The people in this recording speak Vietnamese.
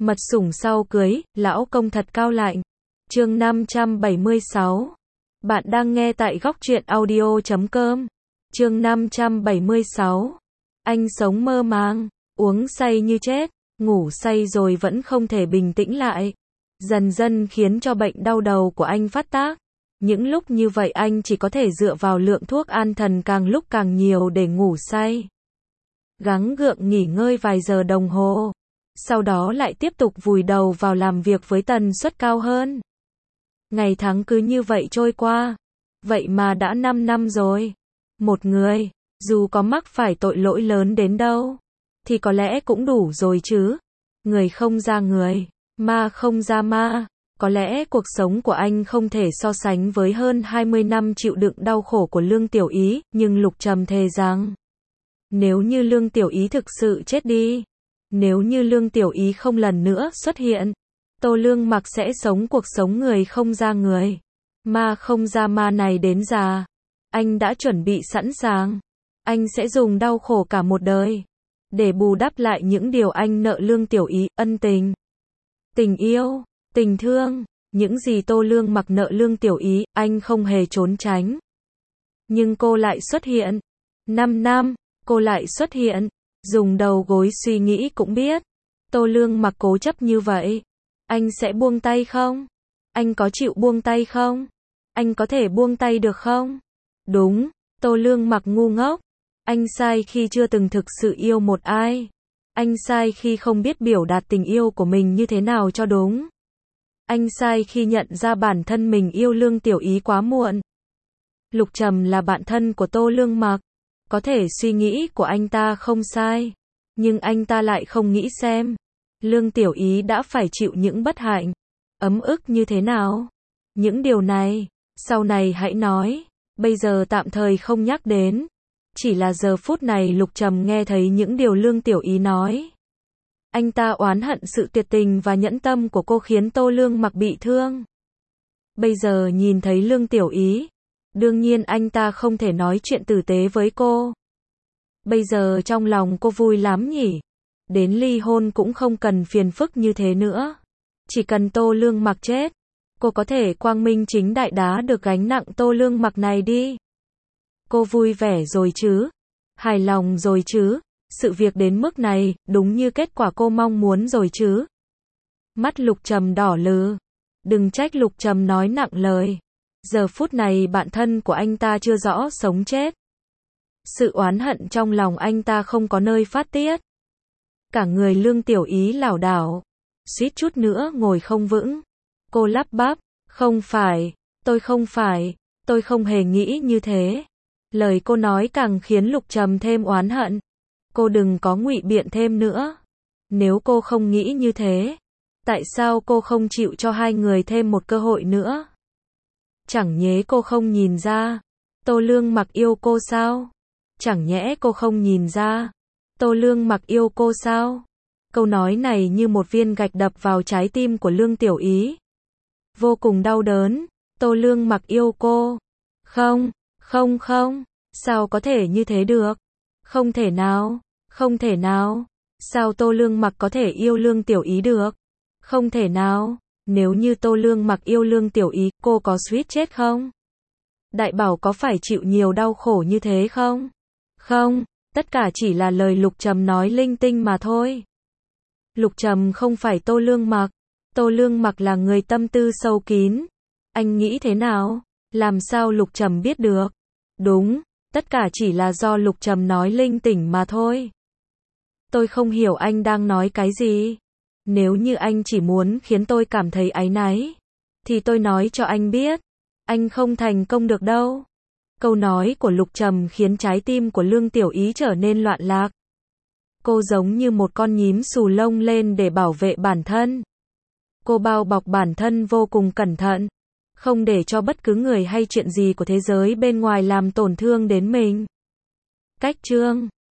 Mật sủng sau cưới, lão công thật cao lạnh. Chương 576. Bạn đang nghe tại góc truyện audio.com. Chương 576. Anh sống mơ màng, uống say như chết, ngủ say rồi vẫn không thể bình tĩnh lại. Dần dần khiến cho bệnh đau đầu của anh phát tác. Những lúc như vậy anh chỉ có thể dựa vào lượng thuốc an thần càng lúc càng nhiều để ngủ say. Gắng gượng nghỉ ngơi vài giờ đồng hồ. Sau đó lại tiếp tục vùi đầu vào làm việc với tần suất cao hơn. Ngày tháng cứ như vậy trôi qua. Vậy mà đã 5 năm rồi. Một người, dù có mắc phải tội lỗi lớn đến đâu, thì có lẽ cũng đủ rồi chứ. Người không ra người, ma không ra ma. Có lẽ cuộc sống của anh không thể so sánh với hơn 20 năm chịu đựng đau khổ của Lương Tiểu Ý, nhưng Lục Trầm thề rằng, nếu như Lương Tiểu Ý thực sự chết đi, nếu như Lương Tiểu Ý không lần nữa xuất hiện, Tô Lương Mặc sẽ sống cuộc sống người không ra người, ma không ra ma này đến già. Anh đã chuẩn bị sẵn sàng. Anh sẽ dùng đau khổ cả một đời để bù đắp lại những điều anh nợ Lương Tiểu Ý, ân tình, tình yêu, tình thương, những gì Tô Lương Mặc nợ Lương Tiểu Ý, anh không hề trốn tránh. Nhưng cô lại xuất hiện. 5 năm, cô lại xuất hiện. Dùng đầu gối suy nghĩ cũng biết, Tô Lương Mặc cố chấp như vậy, anh sẽ buông tay không? Anh có chịu buông tay không? Anh có thể buông tay được không? Đúng, Tô Lương Mặc ngu ngốc. Anh sai khi chưa từng thực sự yêu một ai. Anh sai khi không biết biểu đạt tình yêu của mình như thế nào cho đúng. Anh sai khi nhận ra bản thân mình yêu Lương Tiểu Ý quá muộn. Lục Trầm là bạn thân của Tô Lương Mặc. Có thể suy nghĩ của anh ta không sai, nhưng anh ta lại không nghĩ xem Lương Tiểu Ý đã phải chịu những bất hạnh, ấm ức như thế nào. Những điều này, sau này hãy nói, bây giờ tạm thời không nhắc đến. Chỉ là giờ phút này Lục Trầm nghe thấy những điều Lương Tiểu Ý nói. Anh ta oán hận sự tuyệt tình và nhẫn tâm của cô khiến Tô Lương Mặc bị thương. Bây giờ nhìn thấy Lương Tiểu Ý, đương nhiên anh ta không thể nói chuyện tử tế với cô. Bây giờ trong lòng cô vui lắm nhỉ. Đến ly hôn cũng không cần phiền phức như thế nữa. Chỉ cần Tô Lương Mặc chết, cô có thể quang minh chính đại đá được gánh nặng Tô Lương Mặc này đi. Cô vui vẻ rồi chứ? Hài lòng rồi chứ? Sự việc đến mức này, đúng như kết quả cô mong muốn rồi chứ? Mắt Lục Trầm đỏ lừ. Đừng trách Lục Trầm nói nặng lời. Giờ phút này bạn thân của anh ta chưa rõ sống chết. Sự oán hận trong lòng anh ta không có nơi phát tiết. Cả người Lương Tiểu Ý lảo đảo, suýt chút nữa ngồi không vững. Cô lắp bắp, không phải, tôi không hề nghĩ như thế. Lời cô nói càng khiến Lục Trầm thêm oán hận. Cô đừng có ngụy biện thêm nữa. Nếu cô không nghĩ như thế, tại sao cô không chịu cho hai người thêm một cơ hội nữa? Chẳng nhẽ cô không nhìn ra Tô Lương Mặc yêu cô sao? Chẳng nhẽ cô không nhìn ra Tô Lương Mặc yêu cô sao? Câu nói này như một viên gạch đập vào trái tim của Lương Tiểu Ý. Vô cùng đau đớn. Tô Lương Mặc yêu cô. Không, sao có thể như thế được? Không thể nào. Sao Tô Lương Mặc có thể yêu Lương Tiểu Ý được? Không thể nào. Nếu như Tô Lương Mặc yêu Lương Tiểu Ý, cô có suýt chết không? Đại Bảo có phải chịu nhiều đau khổ như thế không? Không, tất cả chỉ là lời Lục Trầm nói linh tinh mà thôi. Lục Trầm không phải Tô Lương Mặc. Tô Lương Mặc là người tâm tư sâu kín. Anh nghĩ thế nào? Làm sao Lục Trầm biết được? Đúng, tất cả chỉ là do Lục Trầm nói linh tinh mà thôi. Tôi không hiểu anh đang nói cái gì. Nếu như anh chỉ muốn khiến tôi cảm thấy áy náy, thì tôi nói cho anh biết, anh không thành công được đâu. Câu nói của Lục Trầm khiến trái tim của Lương Tiểu Ý trở nên loạn lạc. Cô giống như một con nhím xù lông lên để bảo vệ bản thân. Cô bao bọc bản thân vô cùng cẩn thận, không để cho bất cứ người hay chuyện gì của thế giới bên ngoài làm tổn thương đến mình. Cách chương